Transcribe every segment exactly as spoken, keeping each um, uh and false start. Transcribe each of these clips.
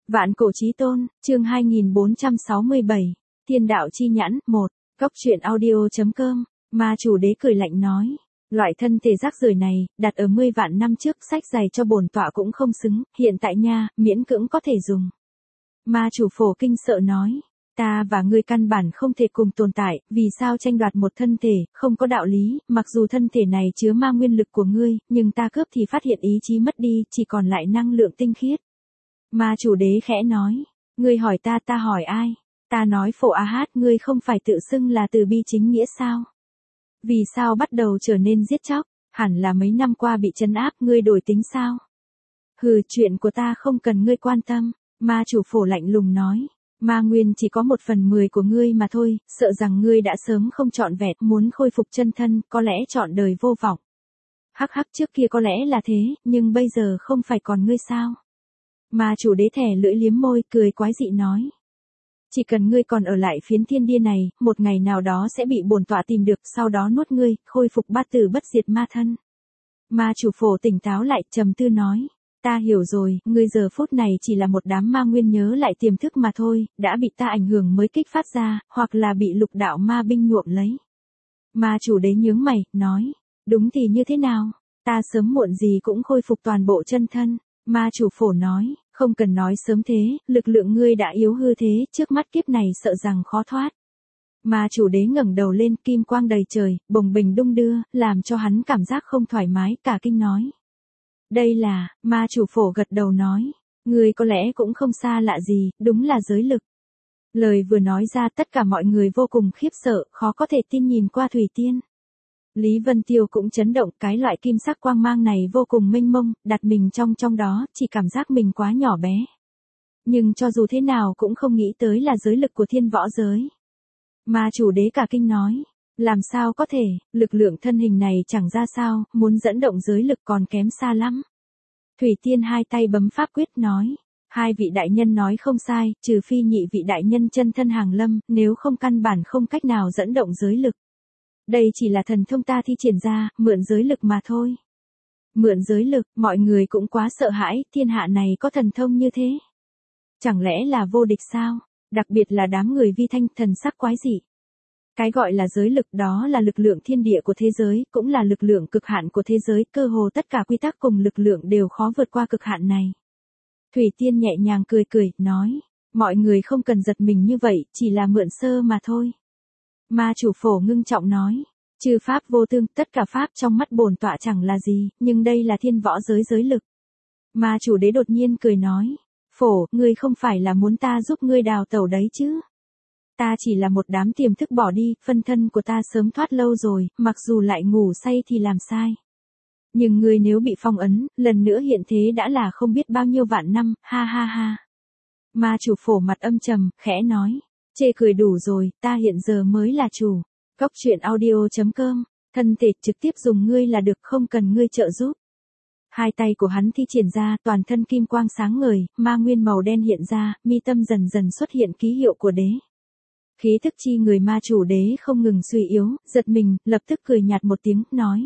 Vạn cổ chí tôn, chương hai nghìn bốn trăm sáu mươi bảy, Thiên đạo chi nhãn, một, Cốc truyện audio chấm com, ma chủ đế cười lạnh nói. Loại thân thể rác rưởi này, đặt ở mươi vạn năm trước sách giày cho bổn tọa cũng không xứng, hiện tại nha, miễn cưỡng có thể dùng. Ma chủ phổ kinh sợ nói. Ta và ngươi căn bản không thể cùng tồn tại, vì sao tranh đoạt một thân thể, không có đạo lý, mặc dù thân thể này chứa ma nguyên lực của ngươi, nhưng ta cướp thì phát hiện ý chí mất đi, chỉ còn lại năng lượng tinh khiết. Ma chủ đế khẽ nói, ngươi hỏi ta ta hỏi ai? Ta nói phổ a hát ngươi không phải tự xưng là từ bi chính nghĩa sao? Vì sao bắt đầu trở nên giết chóc, hẳn là mấy năm qua bị trấn áp ngươi đổi tính sao? Hừ, chuyện của ta không cần ngươi quan tâm, ma chủ phổ lạnh lùng nói. Ma nguyên chỉ có một phần mười của ngươi mà thôi, sợ rằng ngươi đã sớm không trọn vẹn, muốn khôi phục chân thân, có lẽ trọn đời vô vọng. Hắc hắc, trước kia có lẽ là thế, nhưng bây giờ không phải còn ngươi sao? Ma chủ đế thẻ lưỡi liếm môi, cười quái dị nói. Chỉ cần ngươi còn ở lại phiến thiên địa này, một ngày nào đó sẽ bị bổn tọa tìm được, sau đó nuốt ngươi, khôi phục bát tử bất diệt ma thân. Ma chủ phổ tỉnh táo lại, trầm tư nói. Ta hiểu rồi, ngươi giờ phút này chỉ là một đám ma nguyên nhớ lại tiềm thức mà thôi, đã bị ta ảnh hưởng mới kích phát ra, hoặc là bị lục đạo ma binh nhuộm lấy. Ma chủ đế nhướng mày, nói, đúng thì như thế nào? Ta sớm muộn gì cũng khôi phục toàn bộ chân thân. Ma chủ phổ nói, không cần nói sớm thế, lực lượng ngươi đã yếu hư thế, trước mắt kiếp này sợ rằng khó thoát. Ma chủ đế ngẩng đầu lên, kim quang đầy trời, bồng bềnh đung đưa, làm cho hắn cảm giác không thoải mái, cả kinh nói. Đây là, ma chủ phổ gật đầu nói, ngươi có lẽ cũng không xa lạ gì, đúng là giới lực. Lời vừa nói ra tất cả mọi người vô cùng khiếp sợ, khó có thể tin nhìn qua Thủy Tiên. Lý Vân Tiêu cũng chấn động, cái loại kim sắc quang mang này vô cùng mênh mông, đặt mình trong trong đó, chỉ cảm giác mình quá nhỏ bé. Nhưng cho dù thế nào cũng không nghĩ tới là giới lực của thiên võ giới. Ma chủ đế cả kinh nói. Làm sao có thể, lực lượng thân hình này chẳng ra sao, muốn dẫn động giới lực còn kém xa lắm. Thủy Tiên hai tay bấm pháp quyết nói, hai vị đại nhân nói không sai, trừ phi nhị vị đại nhân chân thân hàng lâm, nếu không căn bản không cách nào dẫn động giới lực. Đây chỉ là thần thông ta thi triển ra, mượn giới lực mà thôi. Mượn giới lực, mọi người cũng quá sợ hãi, thiên hạ này có thần thông như thế. Chẳng lẽ là vô địch sao, đặc biệt là đám người vi thanh thần sắc quái dị. Cái gọi là giới lực đó là lực lượng thiên địa của thế giới, cũng là lực lượng cực hạn của thế giới, cơ hồ tất cả quy tắc cùng lực lượng đều khó vượt qua cực hạn này. Thủy Tiên nhẹ nhàng cười cười, nói, mọi người không cần giật mình như vậy, chỉ là mượn sơ mà thôi. Ma chủ phổ ngưng trọng nói, chư pháp vô tương, tất cả pháp trong mắt bổn tọa chẳng là gì, nhưng đây là thiên võ giới giới lực. Ma chủ đế đột nhiên cười nói, phổ, ngươi không phải là muốn ta giúp ngươi đào tẩu đấy chứ? Ta chỉ là một đám tiềm thức bỏ đi, phân thân của ta sớm thoát lâu rồi, mặc dù lại ngủ say thì làm sai. Nhưng ngươi nếu bị phong ấn, lần nữa hiện thế đã là không biết bao nhiêu vạn năm, ha ha ha. Ma chủ phổ mặt âm trầm, khẽ nói, chê cười đủ rồi, ta hiện giờ mới là chủ. Cốc truyện audio chấm com, thân thể trực tiếp dùng ngươi là được, không cần ngươi trợ giúp. Hai tay của hắn thi triển ra, toàn thân kim quang sáng ngời, ma nguyên màu đen hiện ra, mi tâm dần dần xuất hiện ký hiệu của đế. Khí thức chi người ma chủ đế không ngừng suy yếu, giật mình, lập tức cười nhạt một tiếng, nói.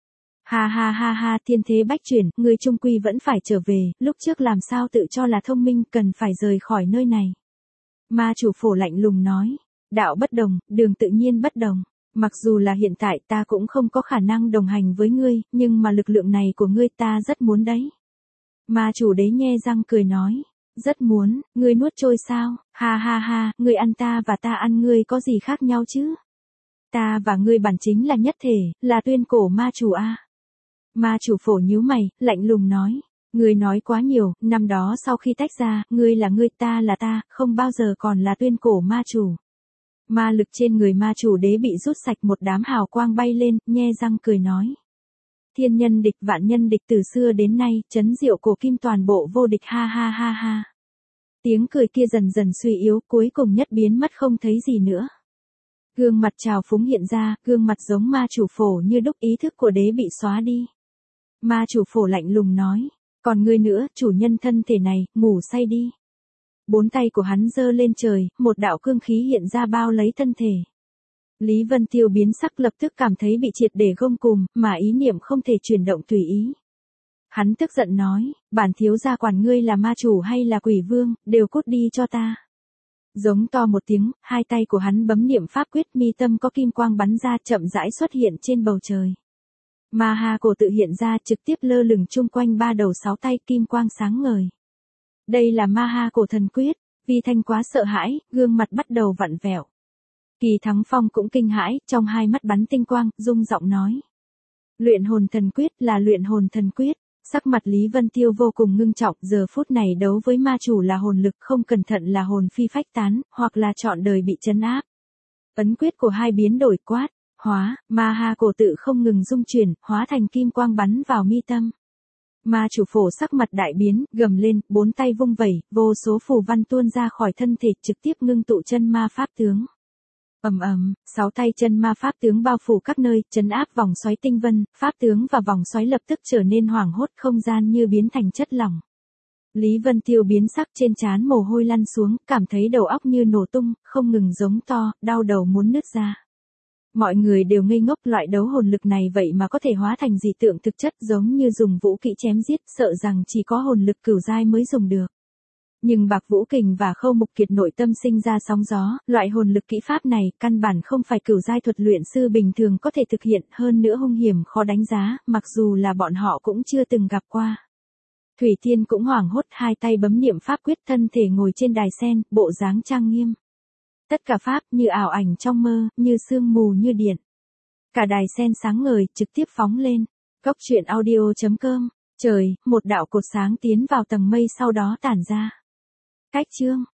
Ha ha ha ha, thiên thế bách chuyển, người trung quy vẫn phải trở về, lúc trước làm sao tự cho là thông minh, cần phải rời khỏi nơi này. Ma chủ phổ lạnh lùng nói, đạo bất đồng, đường tự nhiên bất đồng. Mặc dù là hiện tại ta cũng không có khả năng đồng hành với ngươi, nhưng mà lực lượng này của ngươi ta rất muốn đấy. Ma chủ đế nhe răng cười nói. Rất muốn, ngươi nuốt trôi sao, ha ha ha, ngươi ăn ta và ta ăn ngươi có gì khác nhau chứ? Ta và ngươi bản chính là nhất thể, là tuyên cổ ma chủ a. Ma chủ phổ nhíu mày, lạnh lùng nói, ngươi nói quá nhiều, năm đó sau khi tách ra, ngươi là ngươi ta là ta, không bao giờ còn là tuyên cổ ma chủ. Ma lực trên người ma chủ đế bị rút sạch, một đám hào quang bay lên, nhe răng cười nói. Thiên nhân địch vạn nhân địch từ xưa đến nay, chấn diệu cổ kim toàn bộ vô địch, ha ha ha ha. Tiếng cười kia dần dần suy yếu, cuối cùng nhất biến mất không thấy gì nữa. Gương mặt trào phúng hiện ra, gương mặt giống ma chủ phổ như đúc, ý thức của đế bị xóa đi. Ma chủ phổ lạnh lùng nói, còn ngươi nữa, chủ nhân thân thể này, ngủ say đi. Bốn tay của hắn giơ lên trời, một đạo cương khí hiện ra bao lấy thân thể. Lý Vân Tiêu biến sắc, lập tức cảm thấy bị triệt để gông cùm, mà ý niệm không thể chuyển động tùy ý. Hắn tức giận nói, bản thiếu gia quản ngươi là ma chủ hay là quỷ vương, đều cút đi cho ta. Giống to một tiếng, hai tay của hắn bấm niệm pháp quyết, mi tâm có kim quang bắn ra chậm rãi xuất hiện trên bầu trời. Ma ha cổ tự hiện ra trực tiếp lơ lửng chung quanh ba đầu sáu tay kim quang sáng ngời. Đây là ma ha cổ thần quyết, Vi Thanh quá sợ hãi, gương mặt bắt đầu vặn vẹo. Kỳ Thắng Phong cũng kinh hãi, trong hai mắt bắn tinh quang, rung giọng nói. Luyện hồn thần quyết là luyện hồn thần quyết. Sắc mặt Lý Vân Tiêu vô cùng ngưng trọng, giờ phút này đấu với ma chủ là hồn lực, không cẩn thận là hồn phi phách tán, hoặc là trọn đời bị trấn áp. Ấn quyết của hai biến đổi quát, hóa, ma ha cổ tự không ngừng dung chuyển, hóa thành kim quang bắn vào mi tâm. Ma chủ phổ sắc mặt đại biến, gầm lên, bốn tay vung vẩy, vô số phù văn tuôn ra khỏi thân thể, trực tiếp ngưng tụ chân ma pháp tướng. Ầm ầm, sáu tay chân ma pháp tướng bao phủ các nơi, trấn áp vòng xoáy tinh vân, pháp tướng và vòng xoáy lập tức trở nên hoảng hốt, không gian như biến thành chất lỏng. Lý Vân Tiêu biến sắc, trên trán mồ hôi lăn xuống, cảm thấy đầu óc như nổ tung, không ngừng giống to, đau đầu muốn nứt ra. Mọi người đều ngây ngốc, loại đấu hồn lực này vậy mà có thể hóa thành dị tượng thực chất, giống như dùng vũ kỹ chém giết, sợ rằng chỉ có hồn lực cửu giai mới dùng được. Nhưng Bạc Vũ Kình và Khâu Mục Kiệt nội tâm sinh ra sóng gió, loại hồn lực kỹ pháp này, căn bản không phải cửu giai thuật luyện sư bình thường có thể thực hiện, hơn nữa hung hiểm khó đánh giá, mặc dù là bọn họ cũng chưa từng gặp qua. Thủy Tiên cũng hoảng hốt, hai tay bấm niệm pháp quyết, thân thể ngồi trên đài sen, bộ dáng trang nghiêm. Tất cả pháp như ảo ảnh trong mơ, như sương mù như điện. Cả đài sen sáng ngời, trực tiếp phóng lên. Cốc truyện audio chấm com. Trời, một đạo cột sáng tiến vào tầng mây sau đó tản ra. Cách chương.